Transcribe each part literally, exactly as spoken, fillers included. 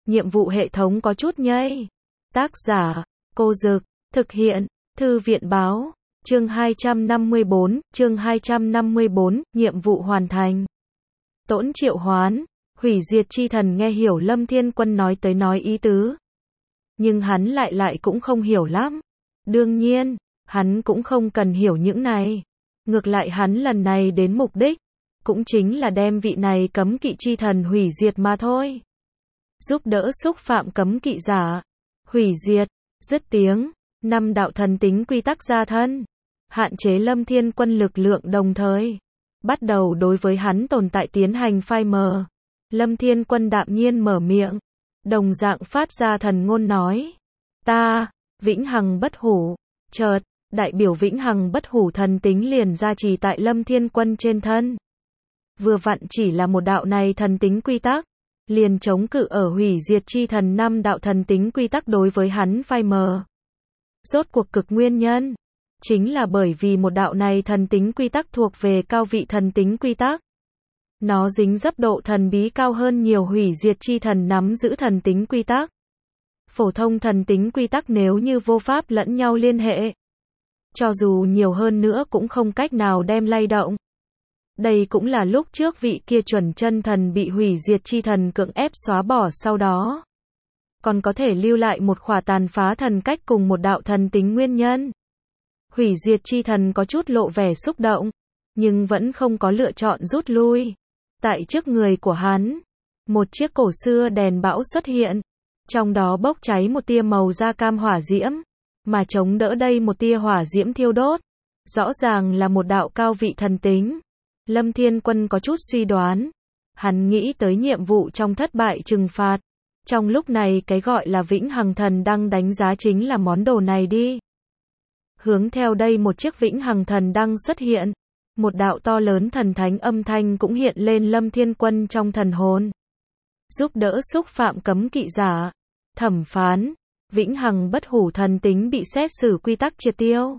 nhiệm vụ hệ thống có chút nhây. Tác giả, Cô Dực, thực hiện, Thư viện Báo, chương hai trăm năm mươi bốn, chương hai trăm năm mươi bốn, nhiệm vụ hoàn thành. Tỗn Triệu Hoán, hủy diệt chi thần nghe hiểu Lâm Thiên Quân nói tới nói ý tứ. Nhưng hắn lại lại cũng không hiểu lắm. Đương nhiên, hắn cũng không cần hiểu những này. Ngược lại hắn lần này đến mục đích, cũng chính là đem vị này cấm kỵ chi thần hủy diệt mà thôi. Giúp đỡ xúc phạm cấm kỵ giả. Hủy diệt, dứt tiếng, năm đạo thần tính quy tắc gia thân. Hạn chế Lâm Thiên Quân lực lượng đồng thời. Bắt đầu đối với hắn tồn tại tiến hành phai mờ. Lâm Thiên Quân đạm nhiên mở miệng. Đồng dạng phát ra thần ngôn nói. Ta, vĩnh hằng bất hủ. Chợt, đại biểu vĩnh hằng bất hủ thần tính liền gia trì tại Lâm Thiên Quân trên thân. Vừa vặn chỉ là một đạo này thần tính quy tắc, liền chống cự ở hủy diệt chi thần năm đạo thần tính quy tắc đối với hắn phai mờ. Rốt cuộc cực nguyên nhân, chính là bởi vì một đạo này thần tính quy tắc thuộc về cao vị thần tính quy tắc. Nó dính dấp độ thần bí cao hơn nhiều hủy diệt chi thần nắm giữ thần tính quy tắc. Phổ thông thần tính quy tắc nếu như vô pháp lẫn nhau liên hệ, cho dù nhiều hơn nữa cũng không cách nào đem lay động. Đây cũng là lúc trước vị kia chuẩn chân thần bị hủy diệt chi thần cưỡng ép xóa bỏ sau đó. Còn có thể lưu lại một khỏa tàn phá thần cách cùng một đạo thần tính nguyên nhân. Hủy diệt chi thần có chút lộ vẻ xúc động, nhưng vẫn không có lựa chọn rút lui. Tại trước người của hắn, một chiếc cổ xưa đèn bão xuất hiện, trong đó bốc cháy một tia màu da cam hỏa diễm, mà chống đỡ đây một tia hỏa diễm thiêu đốt. Rõ ràng là một đạo cao vị thần tính. Lâm Thiên Quân có chút suy đoán. Hắn nghĩ tới nhiệm vụ trong thất bại trừng phạt. Trong lúc này cái gọi là vĩnh hằng thần đăng đánh giá chính là món đồ này đi. Hướng theo đây một chiếc vĩnh hằng thần đăng xuất hiện. Một đạo to lớn thần thánh âm thanh cũng hiện lên Lâm Thiên Quân trong thần hồn. Giúp đỡ xúc phạm cấm kỵ giả. Thẩm phán. Vĩnh hằng bất hủ thần tính bị xét xử quy tắc triệt tiêu.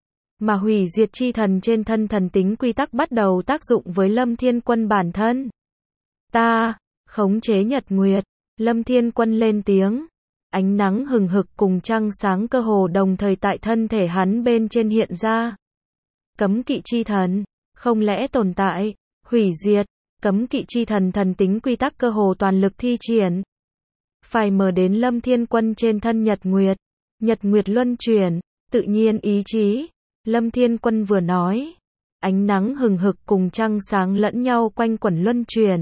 Mà hủy diệt chi thần trên thân thần tính quy tắc bắt đầu tác dụng với Lâm Thiên Quân bản thân. Ta, khống chế nhật nguyệt. Lâm Thiên Quân lên tiếng. Ánh nắng hừng hực cùng trăng sáng cơ hồ đồng thời tại thân thể hắn bên trên hiện ra. Cấm kỵ chi thần, không lẽ tồn tại, hủy diệt, cấm kỵ chi thần thần tính quy tắc cơ hồ toàn lực thi triển. Phải mở đến Lâm Thiên Quân trên thân nhật nguyệt. Nhật nguyệt luân chuyển, tự nhiên ý chí. Lâm Thiên Quân vừa nói. Ánh nắng hừng hực cùng trăng sáng lẫn nhau quanh quẩn luân chuyển.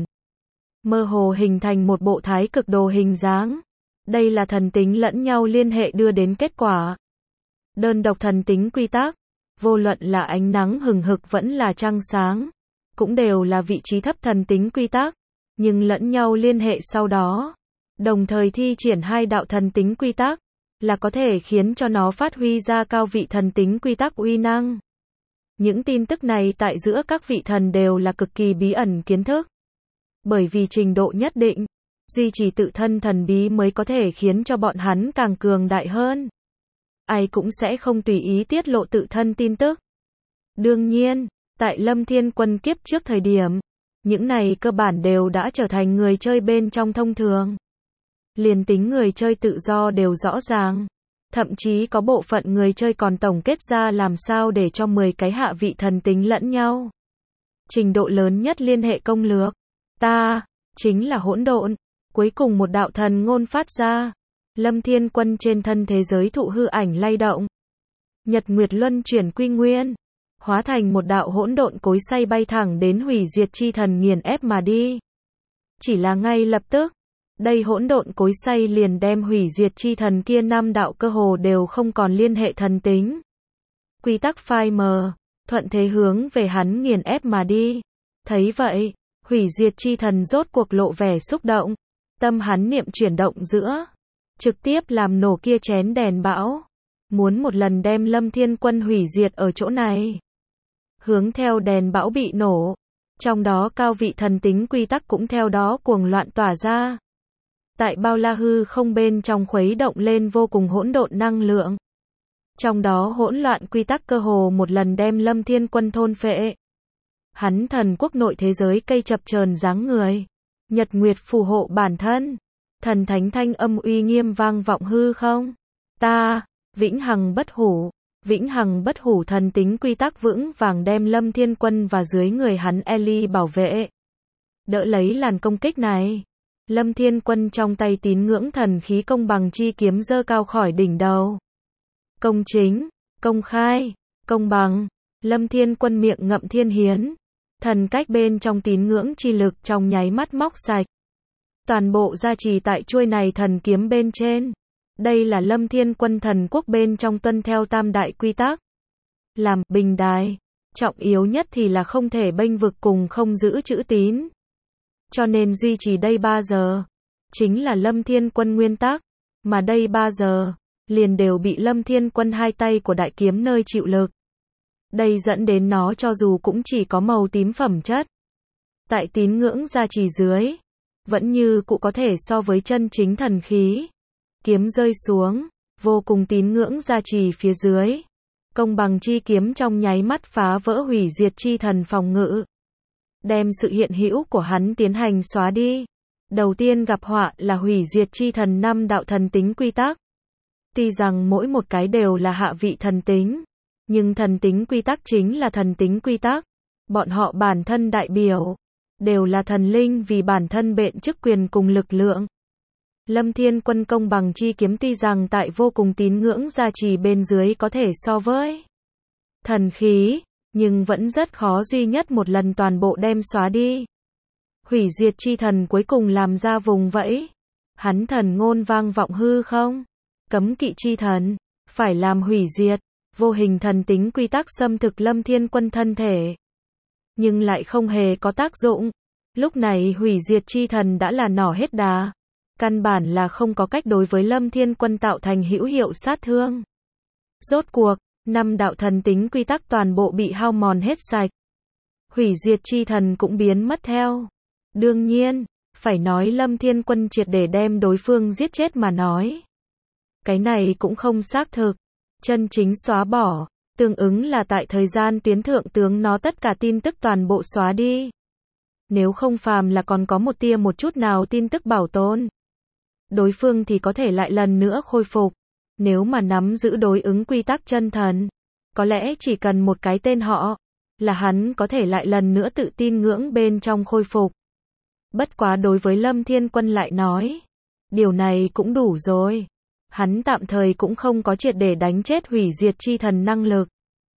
Mơ hồ hình thành một bộ thái cực đồ hình dáng. Đây là thần tính lẫn nhau liên hệ đưa đến kết quả. Đơn độc thần tính quy tắc, vô luận là ánh nắng hừng hực vẫn là trăng sáng, cũng đều là vị trí thấp thần tính quy tắc, nhưng lẫn nhau liên hệ sau đó, đồng thời thi triển hai đạo thần tính quy tắc, là có thể khiến cho nó phát huy ra cao vị thần tính quy tắc uy năng. Những tin tức này tại giữa các vị thần đều là cực kỳ bí ẩn kiến thức. Bởi vì trình độ nhất định, duy trì tự thân thần bí mới có thể khiến cho bọn hắn càng cường đại hơn. Ai cũng sẽ không tùy ý tiết lộ tự thân tin tức. Đương nhiên, tại Lâm Thiên Quân kiếp trước thời điểm, những này cơ bản đều đã trở thành người chơi bên trong thông thường. Liền tính người chơi tự do đều rõ ràng. Thậm chí có bộ phận người chơi còn tổng kết ra làm sao để cho mười cái hạ vị thần tính lẫn nhau. Trình độ lớn nhất liên hệ công lược. Ta, chính là hỗn độn. Cuối cùng một đạo thần ngôn phát ra. Lâm Thiên Quân trên thân thế giới thụ hư ảnh lay động. Nhật nguyệt luân chuyển quy nguyên. Hóa thành một đạo hỗn độn cối xay bay thẳng đến hủy diệt chi thần nghiền ép mà đi. Chỉ là ngay lập tức. Đây hỗn độn cối xay liền đem hủy diệt chi thần kia năm đạo cơ hồ đều không còn liên hệ thần tính. Quy tắc phai mờ, thuận thế hướng về hắn nghiền ép mà đi. Thấy vậy, hủy diệt chi thần rốt cuộc lộ vẻ xúc động. Tâm hắn niệm chuyển động giữa. Trực tiếp làm nổ kia chén đèn bão. Muốn một lần đem Lâm Thiên Quân hủy diệt ở chỗ này. Hướng theo đèn bão bị nổ. Trong đó cao vị thần tính quy tắc cũng theo đó cuồng loạn tỏa ra. Tại bao la hư không bên trong khuấy động lên vô cùng hỗn độn năng lượng. Trong đó hỗn loạn quy tắc cơ hồ một lần đem Lâm Thiên Quân thôn phệ. Hắn thần quốc nội thế giới cây chập chờn dáng người. Nhật nguyệt phù hộ bản thân. Thần thánh thanh âm uy nghiêm vang vọng hư không. Ta, vĩnh hằng bất hủ, vĩnh hằng bất hủ thần tính quy tắc vững vàng đem Lâm Thiên Quân và dưới người hắn Eli bảo vệ. Đỡ lấy làn công kích này. Lâm Thiên Quân trong tay tín ngưỡng thần khí công bằng chi kiếm giơ cao khỏi đỉnh đầu. Công chính, công khai, công bằng. Lâm Thiên Quân miệng ngậm thiên hiến. Thần cách bên trong tín ngưỡng chi lực trong nháy mắt móc sạch. Toàn bộ gia trì tại chuôi này thần kiếm bên trên. Đây là Lâm Thiên Quân thần quốc bên trong tuân theo tam đại quy tắc. Làm bình đài, trọng yếu nhất thì là không thể bênh vực cùng không giữ chữ tín. Cho nên duy trì đây ba giờ, chính là Lâm Thiên Quân nguyên tắc, mà đây ba giờ, liền đều bị Lâm Thiên Quân hai tay của đại kiếm nơi chịu lực. Đây dẫn đến nó cho dù cũng chỉ có màu tím phẩm chất. Tại tín ngưỡng gia trì dưới, vẫn như cụ có thể so với chân chính thần khí. Kiếm rơi xuống, vô cùng tín ngưỡng gia trì phía dưới. Công bằng chi kiếm trong nháy mắt phá vỡ hủy diệt chi thần phòng ngự. Đem sự hiện hữu của hắn tiến hành xóa đi. Đầu tiên gặp họa là hủy diệt chi thần năm đạo thần tính quy tắc. Tuy rằng mỗi một cái đều là hạ vị thần tính, nhưng thần tính quy tắc chính là thần tính quy tắc. Bọn họ bản thân đại biểu, đều là thần linh vì bản thân bện chức quyền cùng lực lượng. Lâm Thiên Quân công bằng chi kiếm tuy rằng tại vô cùng tín ngưỡng gia trì bên dưới có thể so với thần khí, nhưng vẫn rất khó duy nhất một lần toàn bộ đem xóa đi. Hủy diệt chi thần cuối cùng làm ra vùng vẫy. Hắn thần ngôn vang vọng hư không. Cấm kỵ chi thần, phải làm hủy diệt, vô hình thần tính quy tắc xâm thực Lâm Thiên Quân thân thể. Nhưng lại không hề có tác dụng. Lúc này hủy diệt chi thần đã là nỏ hết đà. Căn bản là không có cách đối với Lâm Thiên Quân tạo thành hữu hiệu sát thương. Rốt cuộc, năm đạo thần tính quy tắc toàn bộ bị hao mòn hết sạch. Hủy diệt chi thần cũng biến mất theo. Đương nhiên, phải nói Lâm Thiên Quân triệt để đem đối phương giết chết mà nói. Cái này cũng không xác thực. Chân chính xóa bỏ, tương ứng là tại thời gian tuyến thượng tướng nó tất cả tin tức toàn bộ xóa đi. Nếu không phàm là còn có một tia một chút nào tin tức bảo tồn, đối phương thì có thể lại lần nữa khôi phục. Nếu mà nắm giữ đối ứng quy tắc chân thần, có lẽ chỉ cần một cái tên họ, là hắn có thể lại lần nữa tự tin ngưỡng bên trong khôi phục. Bất quá đối với Lâm Thiên Quân lại nói, điều này cũng đủ rồi. Hắn tạm thời cũng không có triệt để đánh chết hủy diệt chi thần năng lực.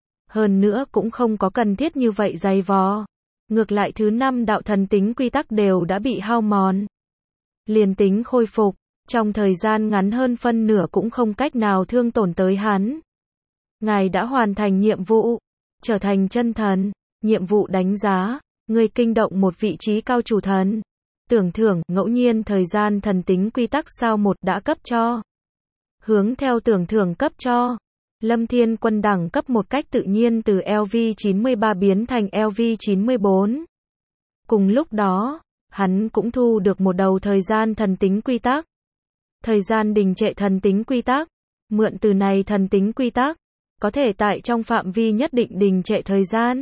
Hơn nữa cũng không có cần thiết như vậy dày vò. Ngược lại thứ năm đạo thần tính quy tắc đều đã bị hao mòn. Liền tính khôi phục, trong thời gian ngắn hơn phân nửa cũng không cách nào thương tổn tới hắn. Ngài đã hoàn thành nhiệm vụ, trở thành chân thần, nhiệm vụ đánh giá, người kinh động một vị trí cao chủ thần. Tưởng thưởng, ngẫu nhiên thời gian thần tính quy tắc sao một đã cấp cho. Hướng theo tưởng thưởng cấp cho. Lâm Thiên Quân đẳng cấp một cách tự nhiên từ L V chín mươi ba biến thành L V chín mươi bốn. Cùng lúc đó, hắn cũng thu được một đầu thời gian thần tính quy tắc. Thời gian đình trệ thần tính quy tắc. Mượn từ này thần tính quy tắc, có thể tại trong phạm vi nhất định đình trệ thời gian.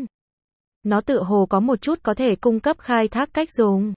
Nó tựa hồ có một chút có thể cung cấp khai thác cách dùng.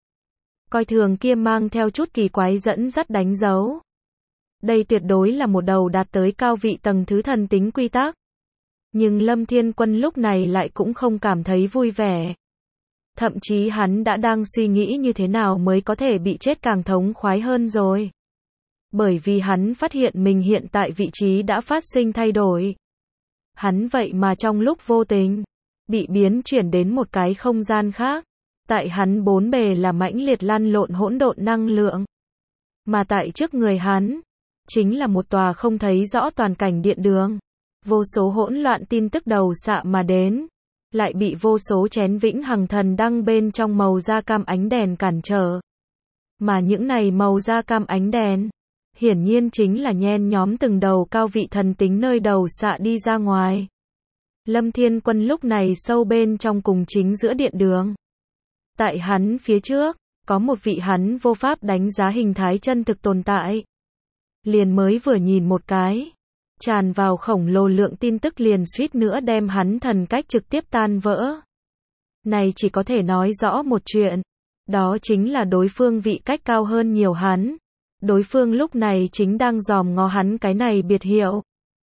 Coi thường kia mang theo chút kỳ quái dẫn dắt đánh dấu. Đây tuyệt đối là một đầu đạt tới cao vị tầng thứ thần tính quy tắc. Nhưng Lâm Thiên Quân lúc này lại cũng không cảm thấy vui vẻ. Thậm chí hắn đã đang suy nghĩ như thế nào mới có thể bị chết càng thống khoái hơn rồi. Bởi vì hắn phát hiện mình hiện tại vị trí đã phát sinh thay đổi. Hắn vậy mà trong lúc vô tình, bị biến chuyển đến một cái không gian khác. Tại hắn bốn bề là mãnh liệt lăn lộn hỗn độn năng lượng. Mà tại trước người hắn, chính là một tòa không thấy rõ toàn cảnh điện đường. Vô số hỗn loạn tin tức đầu xạ mà đến. Lại bị vô số chén vĩnh hằng thần đăng bên trong màu da cam ánh đèn cản trở. Mà những này màu da cam ánh đèn, hiển nhiên chính là nhen nhóm từng đầu cao vị thần tính nơi đầu xạ đi ra ngoài. Lâm Thiên Quân lúc này sâu bên trong cùng chính giữa điện đường. Tại hắn phía trước, có một vị hắn vô pháp đánh giá hình thái chân thực tồn tại. Liền mới vừa nhìn một cái, tràn vào khổng lồ lượng tin tức liền suýt nữa đem hắn thần cách trực tiếp tan vỡ. Này chỉ có thể nói rõ một chuyện, Đó chính là đối phương vị cách cao hơn nhiều hắn. Đối phương lúc này chính đang dòm ngó hắn cái này biệt hiệu.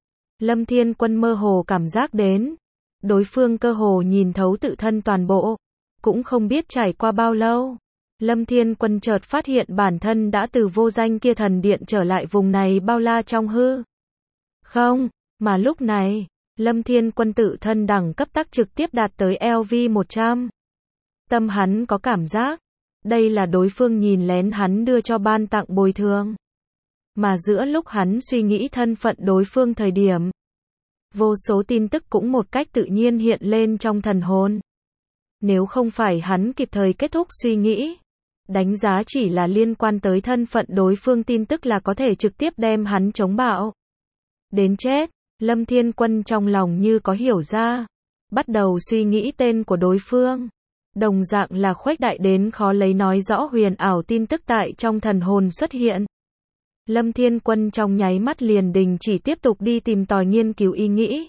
Lâm Thiên Quân mơ hồ cảm giác đến. Đối phương cơ hồ nhìn thấu tự thân toàn bộ. Cũng không biết trải qua bao lâu. Lâm Thiên Quân chợt phát hiện bản thân đã từ vô danh kia thần điện trở lại vùng này bao la trong hư. Không, mà lúc này, Lâm Thiên Quân tự thân đẳng cấp tắc trực tiếp đạt tới L V một trăm. Tâm hắn có cảm giác, đây là đối phương nhìn lén hắn đưa cho ban tặng bồi thường. Mà giữa lúc hắn suy nghĩ thân phận đối phương thời điểm, vô số tin tức cũng một cách tự nhiên hiện lên trong thần hồn. Nếu không phải hắn kịp thời kết thúc suy nghĩ, đánh giá chỉ là liên quan tới thân phận đối phương tin tức là có thể trực tiếp đem hắn chống bạo. Đến chết, Lâm Thiên Quân trong lòng như có hiểu ra, bắt đầu suy nghĩ tên của đối phương. Đồng dạng là khuếch đại đến khó lấy nói rõ huyền ảo tin tức tại trong thần hồn xuất hiện. Lâm Thiên Quân trong nháy mắt liền đình chỉ tiếp tục đi tìm tòi nghiên cứu ý nghĩ.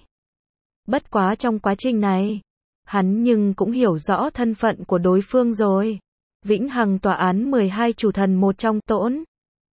Bất quá trong quá trình này, hắn nhưng cũng hiểu rõ thân phận của đối phương rồi. Vĩnh Hằng tòa án mười hai chủ thần một trong Tổn.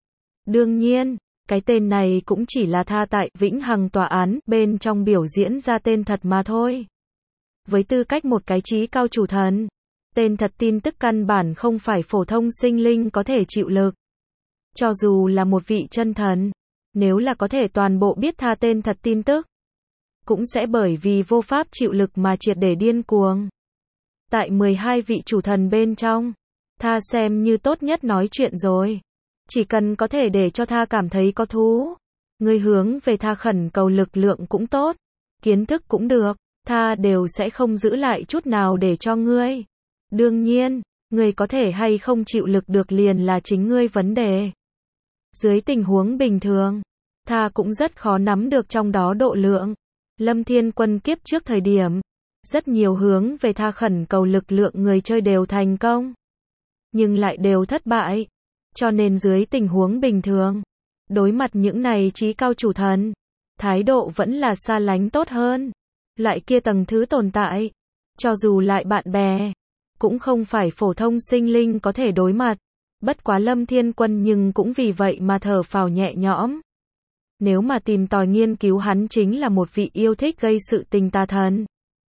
Đương nhiên, cái tên này cũng chỉ là tha tại Vĩnh Hằng tòa án bên trong biểu diễn ra tên thật mà thôi. Với tư cách một cái trí cao chủ thần, tên thật tin tức căn bản không phải phổ thông sinh linh có thể chịu lực. Cho dù là một vị chân thần, nếu là có thể toàn bộ biết tha tên thật tin tức, cũng sẽ bởi vì vô pháp chịu lực mà triệt để điên cuồng. Tại mười hai vị chủ thần bên trong, tha xem như tốt nhất nói chuyện rồi. Chỉ cần có thể để cho tha cảm thấy có thú, người hướng về tha khẩn cầu lực lượng cũng tốt, kiến thức cũng được, tha đều sẽ không giữ lại chút nào để cho ngươi. Đương nhiên, ngươi có thể hay không chịu lực được liền là chính ngươi vấn đề. Dưới tình huống bình thường, tha cũng rất khó nắm được trong đó độ lượng. Lâm Thiên Quân kiếp trước thời điểm, rất nhiều hướng về tha khẩn cầu lực lượng người chơi đều thành công, nhưng lại đều thất bại. Cho nên dưới tình huống bình thường, đối mặt những này trí cao chủ thần, thái độ vẫn là xa lánh tốt hơn. Lại kia tầng thứ tồn tại, cho dù lại bạn bè, cũng không phải phổ thông sinh linh có thể đối mặt. Bất quá Lâm Thiên Quân nhưng cũng vì vậy mà thở phào nhẹ nhõm. Nếu mà tìm tòi nghiên cứu hắn chính là một vị yêu thích gây sự tình tà thần,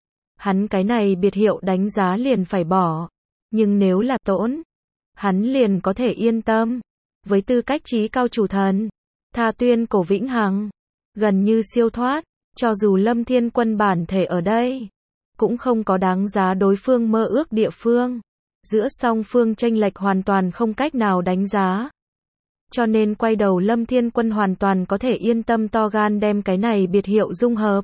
hắn cái này biệt hiệu đánh giá liền phải bỏ. Nhưng nếu là Tổn, hắn liền có thể yên tâm. Với tư cách trí cao chủ thần, tha tuyên cổ vĩnh hằng, gần như siêu thoát. Cho dù Lâm Thiên Quân bản thể ở đây, cũng không có đáng giá đối phương mơ ước địa phương. Giữa song phương chênh lệch hoàn toàn không cách nào đánh giá. Cho nên quay đầu Lâm Thiên Quân hoàn toàn có thể yên tâm to gan đem cái này biệt hiệu dung hợp,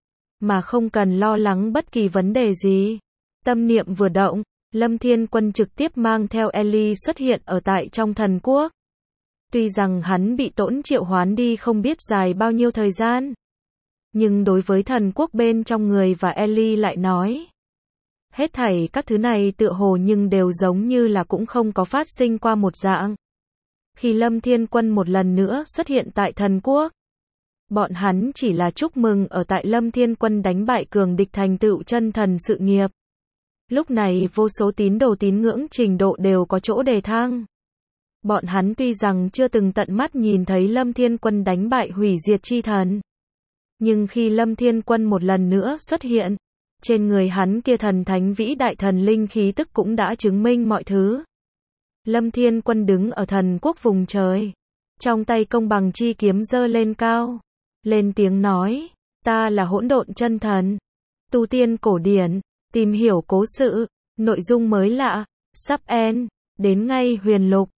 mà không cần lo lắng bất kỳ vấn đề gì. Tâm niệm vừa động, Lâm Thiên Quân trực tiếp mang theo Ellie xuất hiện ở tại trong thần quốc. Tuy rằng hắn bị Tổn triệu hoán đi không biết dài bao nhiêu thời gian, nhưng đối với thần quốc bên trong người và Ellie lại nói, hết thảy các thứ này tựa hồ nhưng đều giống như là cũng không có phát sinh qua một dạng. Khi Lâm Thiên Quân một lần nữa xuất hiện tại thần quốc, bọn hắn chỉ là chúc mừng ở tại Lâm Thiên Quân đánh bại cường địch thành tựu chân thần sự nghiệp. Lúc này vô số tín đồ tín ngưỡng trình độ đều có chỗ đề thăng. Bọn hắn tuy rằng chưa từng tận mắt nhìn thấy Lâm Thiên Quân đánh bại hủy diệt chi thần, nhưng khi Lâm Thiên Quân một lần nữa xuất hiện, trên người hắn kia thần thánh vĩ đại thần linh khí tức cũng đã chứng minh mọi thứ. Lâm Thiên Quân đứng ở thần quốc vùng trời, trong tay công bằng chi kiếm giơ lên cao, lên tiếng nói, ta là hỗn độn chân thần, tu tiên cổ điển, tìm hiểu cố sự, nội dung mới lạ, sắp end, đến ngay huyền lục.